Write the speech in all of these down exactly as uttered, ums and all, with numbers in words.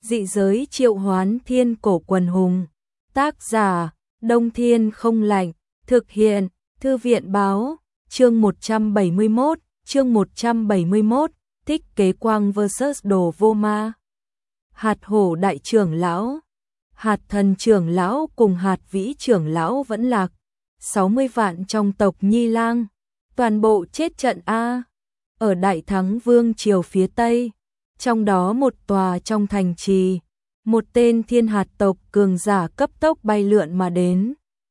Dị giới triệu hoán thiên cổ quần hùng. Tác giả, Đông Thiên không lạnh. Thực hiện, Thư viện báo. Chương một trăm bảy mươi mốt, chương một trăm bảy mươi mốt, Thích Kế Quang versus Đồ Vô Ma. Hạt hổ đại trưởng lão, hạt thần trưởng lão cùng hạt vĩ trưởng lão vẫn lạc. sáu mươi vạn trong tộc Nhi Lang, toàn bộ chết trận A. Ở Đại Thắng Vương triều phía Tây, trong đó một tòa trong thành trì, một tên thiên hạt tộc cường giả cấp tốc bay lượn mà đến.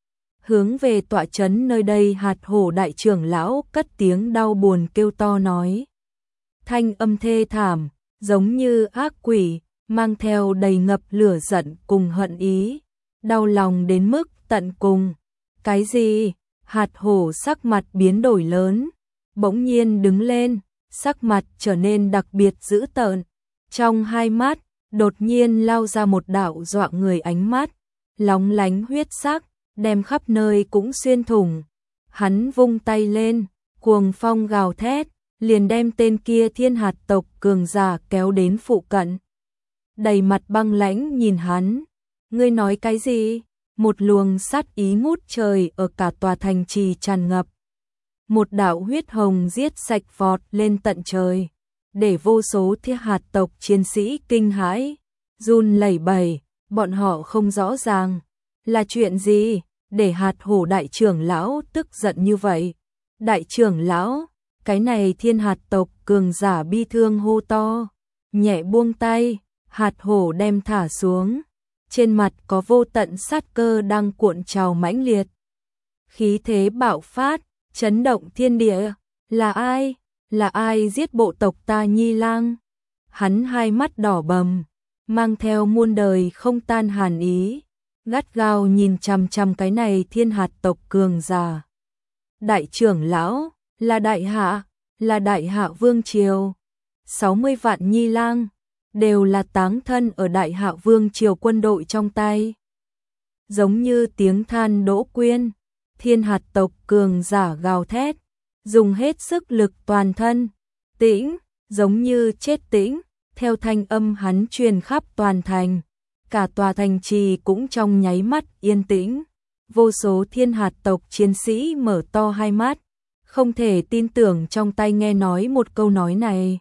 Hướng về tọa trấn nơi đây, hạt hổ đại trưởng lão cất tiếng đau buồn kêu to nói. Thanh âm thê thảm, giống như ác quỷ, mang theo đầy ngập lửa giận cùng hận ý, đau lòng đến mức tận cùng. Cái gì? Hạt hổ sắc mặt biến đổi lớn, bỗng nhiên đứng lên, sắc mặt trở nên đặc biệt dữ tợn. Trong hai mắt, đột nhiên lao ra một đạo dọa người ánh mắt, lóng lánh huyết sắc, đem khắp nơi cũng xuyên thủng. Hắn vung tay lên, cuồng phong gào thét, liền đem tên kia thiên hạt tộc cường giả kéo đến phụ cận. Đầy mặt băng lãnh nhìn hắn, ngươi nói cái gì? Một luồng sát ý ngút trời ở cả tòa thành trì tràn ngập. Một đạo huyết hồng giết sạch vọt lên tận trời, để vô số thiên hạt tộc chiến sĩ kinh hãi, run lẩy bẩy, bọn họ không rõ ràng là chuyện gì để hạt hổ đại trưởng lão tức giận như vậy. Đại trưởng lão, cái này thiên hạt tộc cường giả bi thương hô to, nhẹ buông tay, hạt hổ đem thả xuống. Trên mặt có vô tận sát cơ đang cuộn trào mãnh liệt. Khí thế bạo phát, chấn động thiên địa. Là ai? Là ai giết bộ tộc ta Nhi Lang? Hắn hai mắt đỏ bầm, mang theo muôn đời không tan hàn ý, gắt gao nhìn chằm chằm cái này thiên hạt tộc cường giả. Đại trưởng lão, là đại hạ, là đại hạ vương triều. sáu mươi vạn Nhi Lang đều là táng thân ở đại hạ vương triều quân đội trong tay. Giống như tiếng than đỗ quyên, thiên hạt tộc cường giả gào thét, dùng hết sức lực toàn thân. Tĩnh, giống như chết tĩnh, theo thanh âm hắn truyền khắp toàn thành. Cả tòa thành trì cũng trong nháy mắt yên tĩnh. Vô số thiên hạt tộc chiến sĩ mở to hai mắt, không thể tin tưởng trong tai nghe nói một câu nói này.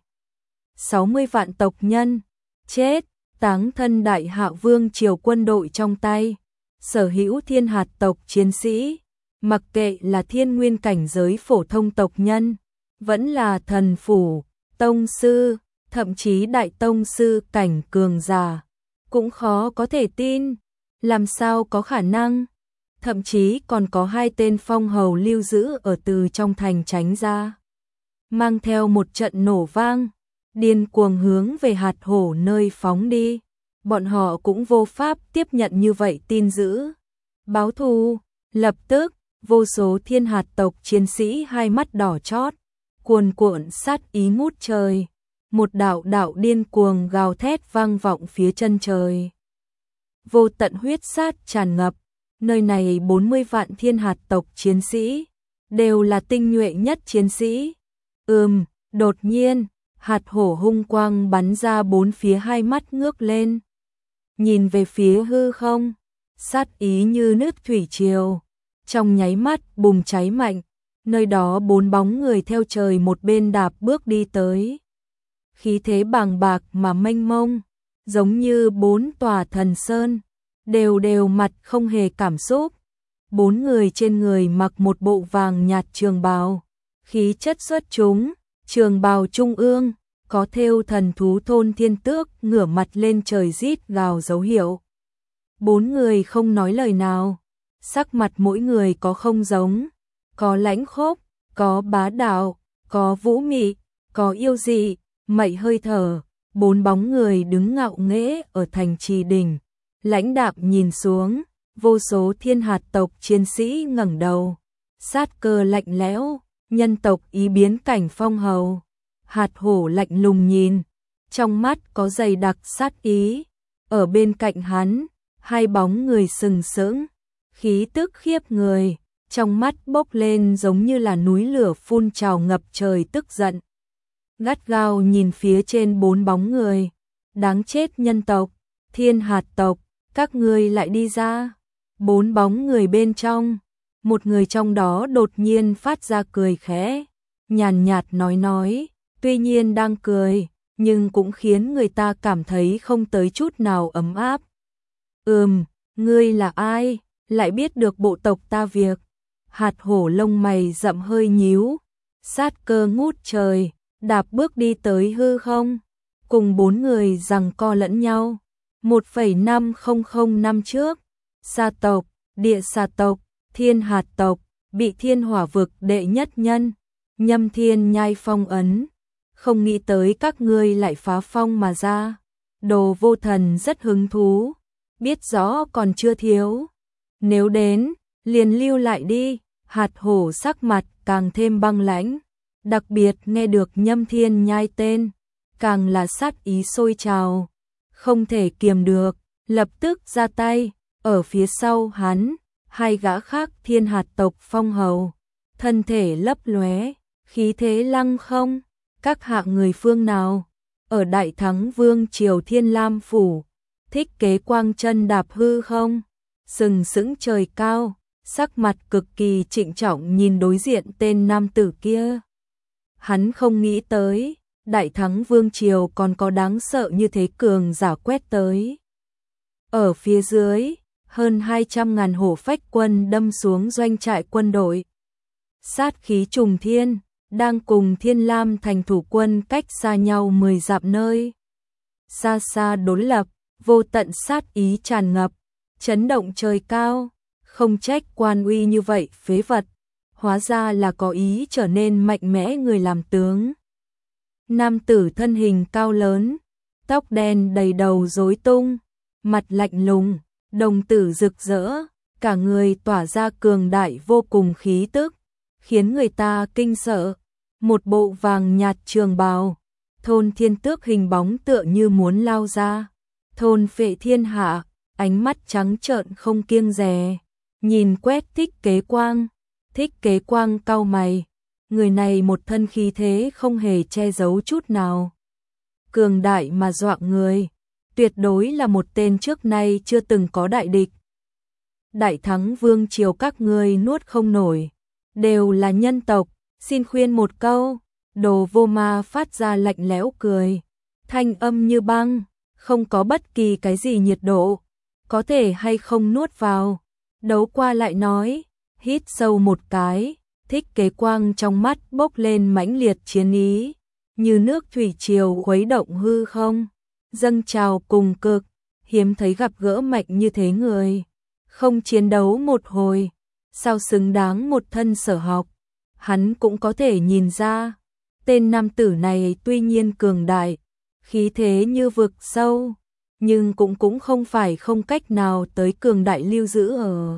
sáu mươi vạn tộc nhân chết, táng thân đại hạ vương triều quân đội trong tay. Sở hữu thiên hạt tộc chiến sĩ, mặc kệ là thiên nguyên cảnh giới phổ thông tộc nhân, vẫn là thần phủ, tông sư, thậm chí đại tông sư cảnh cường giả, cũng khó có thể tin. Làm sao có khả năng? Thậm chí còn có hai tên phong hầu lưu giữ ở từ trong thành tránh ra, mang theo một trận nổ vang, điên cuồng hướng về hạt hổ nơi phóng đi. Bọn họ cũng vô pháp tiếp nhận như vậy tin dữ. Báo thù, lập tức, vô số thiên hạt tộc chiến sĩ hai mắt đỏ chót, cuồn cuộn sát ý ngút trời. Một đạo đạo điên cuồng gào thét vang vọng phía chân trời. Vô tận huyết sát tràn ngập, nơi này bốn mươi vạn thiên hạt tộc chiến sĩ, đều là tinh nhuệ nhất chiến sĩ. Ừm, đột nhiên, hạt hổ hung quang bắn ra bốn phía, hai mắt ngước lên, nhìn về phía hư không, sát ý như nước thủy triều, trong nháy mắt bùng cháy mạnh. Nơi đó bốn bóng người theo trời một bên đạp bước đi tới, khí thế bàng bạc mà mênh mông, giống như bốn tòa thần sơn, đều đều mặt không hề cảm xúc. Bốn người trên người mặc một bộ vàng nhạt trường bào, khí chất xuất chúng. Trường bào trung ương có thêu thần thú thôn thiên tước ngửa mặt lên trời rít gào dấu hiệu. Bốn người không nói lời nào, sắc mặt mỗi người có không giống, có lãnh khốc, có bá đạo, có vũ mị, có yêu dị, mậy hơi thở. Bốn bóng người đứng ngạo nghễ ở thành trì đỉnh, lãnh đạm nhìn xuống. Vô số thiên hạt tộc chiến sĩ ngẩng đầu, sát cơ lạnh lẽo. Nhân tộc ý biến cảnh phong hầu. Hạt hổ lạnh lùng nhìn, trong mắt có dày đặc sát ý. Ở bên cạnh hắn, hai bóng người sừng sững, khí tức khiếp người, trong mắt bốc lên giống như là núi lửa phun trào ngập trời tức giận. Gắt gao nhìn phía trên bốn bóng người, đáng chết nhân tộc, Thiên hạt tộc, các ngươi lại đi ra. Bốn bóng người bên trong, một người trong đó đột nhiên phát ra cười khẽ, nhàn nhạt nói nói, tuy nhiên đang cười, nhưng cũng khiến người ta cảm thấy không tới chút nào ấm áp. Ừm, ngươi là ai, lại biết được bộ tộc ta việc? Hạt hổ lông mày rậm hơi nhíu, sát cơ ngút trời, đạp bước đi tới hư không, cùng bốn người giằng co lẫn nhau. một phẩy năm không không năm trước, Sa tộc, Địa Sa tộc, Thiên hạt tộc, bị Thiên hỏa vực đệ nhất nhân, Nhâm Thiên Nhai phong ấn. Không nghĩ tới các ngươi lại phá phong mà ra. Đồ Vô Thần rất hứng thú, biết rõ còn chưa thiếu. Nếu đến, liền lưu lại đi. Hạt hổ sắc mặt càng thêm băng lãnh, đặc biệt nghe được Nhâm Thiên Nhai tên, càng là sát ý sôi trào, không thể kiềm được, lập tức ra tay. Ở phía sau hắn, hai gã khác Thiên hạt tộc phong hầu, thân thể lấp lóe, khí thế lăng không. Các hạng người phương nào? Ở Đại Thắng Vương triều Thiên Lam phủ, Thích Kế Quang chân đạp hư không, sừng sững trời cao, sắc mặt cực kỳ trịnh trọng nhìn đối diện tên nam tử kia. Hắn không nghĩ tới, Đại Thắng Vương triều còn có đáng sợ như thế cường giả quét tới. Ở phía dưới, hơn hai trăm ngàn hổ phách quân đâm xuống doanh trại quân đội. Sát khí trùng thiên, đang cùng Thiên Lam thành thủ quân cách xa nhau mười dặm nơi. Xa xa đối lập, vô tận sát ý tràn ngập, chấn động trời cao, không trách Quan Uy như vậy phế vật, hóa ra là có ý trở nên mạnh mẽ người làm tướng. Nam tử thân hình cao lớn, tóc đen đầy đầu rối tung, mặt lạnh lùng, đồng tử rực rỡ, cả người tỏa ra cường đại vô cùng khí tức, khiến người ta kinh sợ. Một bộ vàng nhạt trường bào, Thôn Thiên Tước hình bóng tựa như muốn lao ra, thôn phệ thiên hạ, ánh mắt trắng trợn không kiêng dè, nhìn quét Thích Kế Quang. Thích Kế Quang cau mày, người này một thân khí thế không hề che giấu chút nào, cường đại mà dọa người, tuyệt đối là một tên trước nay chưa từng có đại địch. Đại Thắng Vương triều các ngươi nuốt không nổi, đều là nhân tộc, xin khuyên một câu. Đồ Vô Ma phát ra lạnh lẽo cười, thanh âm như băng, không có bất kỳ cái gì nhiệt độ, có thể hay không nuốt vào. Đấu qua lại nói, hít sâu một cái, Thích Kế Quang trong mắt bốc lên mãnh liệt chiến ý, như nước thủy triều khuấy động hư không, dâng trào cùng cực, hiếm thấy gặp gỡ mạnh như thế người, không chiến đấu một hồi, sao xứng đáng một thân sở học. Hắn cũng có thể nhìn ra, tên nam tử này tuy nhiên cường đại, khí thế như vực sâu, nhưng cũng cũng không phải không cách nào tới cường đại lưu giữ ở.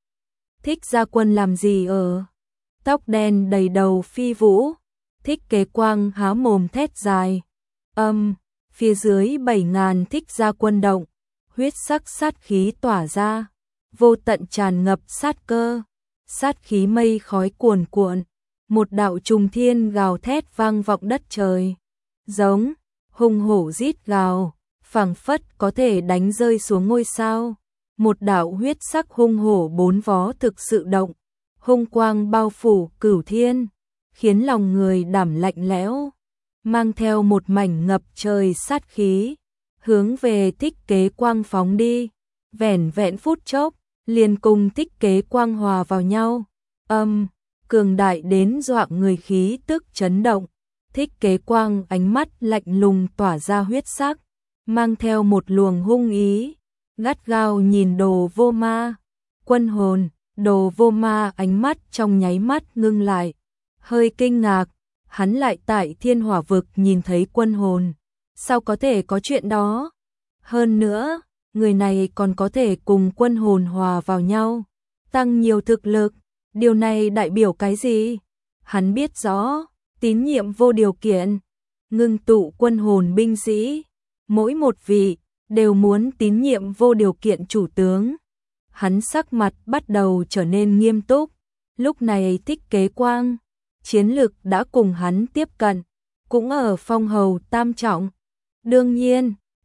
Thích Gia Quân làm gì ở? Tóc đen đầy đầu phi vũ, Thích Kế Quang há mồm thét dài. Âm, phía dưới bảy ngàn Thích Gia Quân động, huyết sắc sát khí tỏa ra, vô tận tràn ngập sát cơ, sát khí mây khói cuồn cuộn. Một đạo trùng thiên gào thét vang vọng đất trời, giống hùng hổ rít gào, phảng phất có thể đánh rơi xuống ngôi sao. Một đạo huyết sắc hung hổ bốn vó thực sự động, hung quang bao phủ cửu thiên, khiến lòng người đảm lạnh lẽo, mang theo một mảnh ngập trời sát khí, hướng về Thích Kế Quang phóng đi. Vẻn vẹn phút chốc, liền cùng Thích Kế Quang hòa vào nhau. Âm, cường đại đến dọa người khí tức chấn động. Thích Kế Quang ánh mắt lạnh lùng tỏa ra huyết sắc, mang theo một luồng hung ý, gắt gao nhìn Đồ Vô Ma. Quân hồn, Đồ Vô Ma ánh mắt trong nháy mắt ngưng lại, hơi kinh ngạc, hắn lại tại Thiên Hỏa vực nhìn thấy quân hồn, sao có thể có chuyện đó? Hơn nữa, người này còn có thể cùng quân hồn hòa vào nhau, tăng nhiều thực lực, điều này đại biểu cái gì? Hắn biết rõ, tín nhiệm vô điều kiện, ngưng tụ quân hồn binh sĩ, mỗi một vị đều muốn tín nhiệm vô điều kiện chủ tướng. Hắn sắc mặt bắt đầu trở nên nghiêm túc, lúc này Thích Kế Quang, chiến lực đã cùng hắn tiếp cận, cũng ở phong hầu tam trọng. Đương nhiên,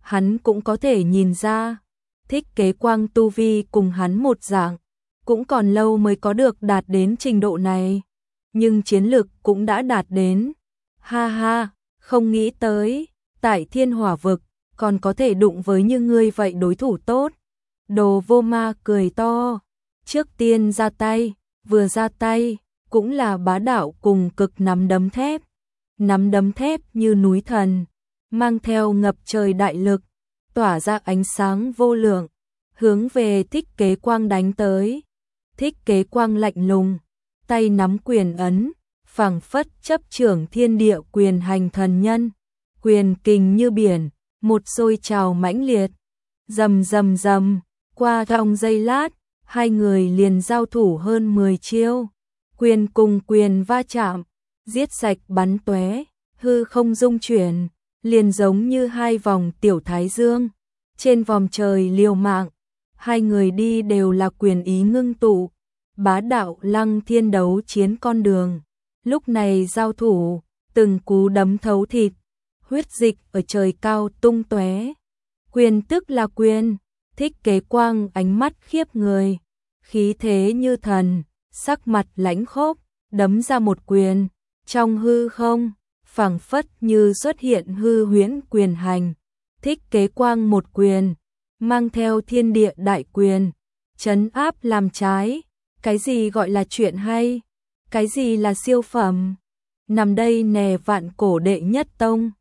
hắn cũng có thể nhìn ra, Thích Kế Quang tu vi cùng hắn một dạng, cũng còn lâu mới có được đạt đến trình độ này, nhưng chiến lực cũng đã đạt đến. Ha ha, không nghĩ tới, tại Thiên Hỏa vực, còn có thể đụng với như ngươi vậy đối thủ tốt. Đồ Vô Ma cười to, trước tiên ra tay, vừa ra tay, cũng là bá đạo cùng cực nắm đấm thép. Nắm đấm thép như núi thần, mang theo ngập trời đại lực, tỏa ra ánh sáng vô lượng, hướng về Thích Kế Quang đánh tới. Thích Kế Quang lạnh lùng, tay nắm quyền ấn, phảng phất chấp trưởng thiên địa quyền hành thần nhân, quyền kình như biển, một sôi trào mãnh liệt. Rầm rầm rầm, qua trong giây lát, hai người liền giao thủ hơn mười chiêu, quyền cùng quyền va chạm, giết sạch bắn tóe, hư không dung chuyển, liền giống như hai vòng tiểu thái dương, trên vòng trời liều mạng, hai người đi đều là quyền ý ngưng tụ, bá đạo lăng thiên đấu chiến con đường. Lúc này giao thủ, từng cú đấm thấu thịt, huyết dịch ở trời cao tung tóe. Quyền tức là quyền, Thích Kế Quang ánh mắt khiếp người, khí thế như thần, sắc mặt lãnh khốc, đấm ra một quyền, trong hư không, phảng phất như xuất hiện hư huyễn quyền hành. Thích Kế Quang một quyền, mang theo thiên địa đại quyền, trấn áp làm trái. Cái gì gọi là chuyện hay? Cái gì là siêu phẩm? Nằm đây nè vạn cổ đệ nhất tông,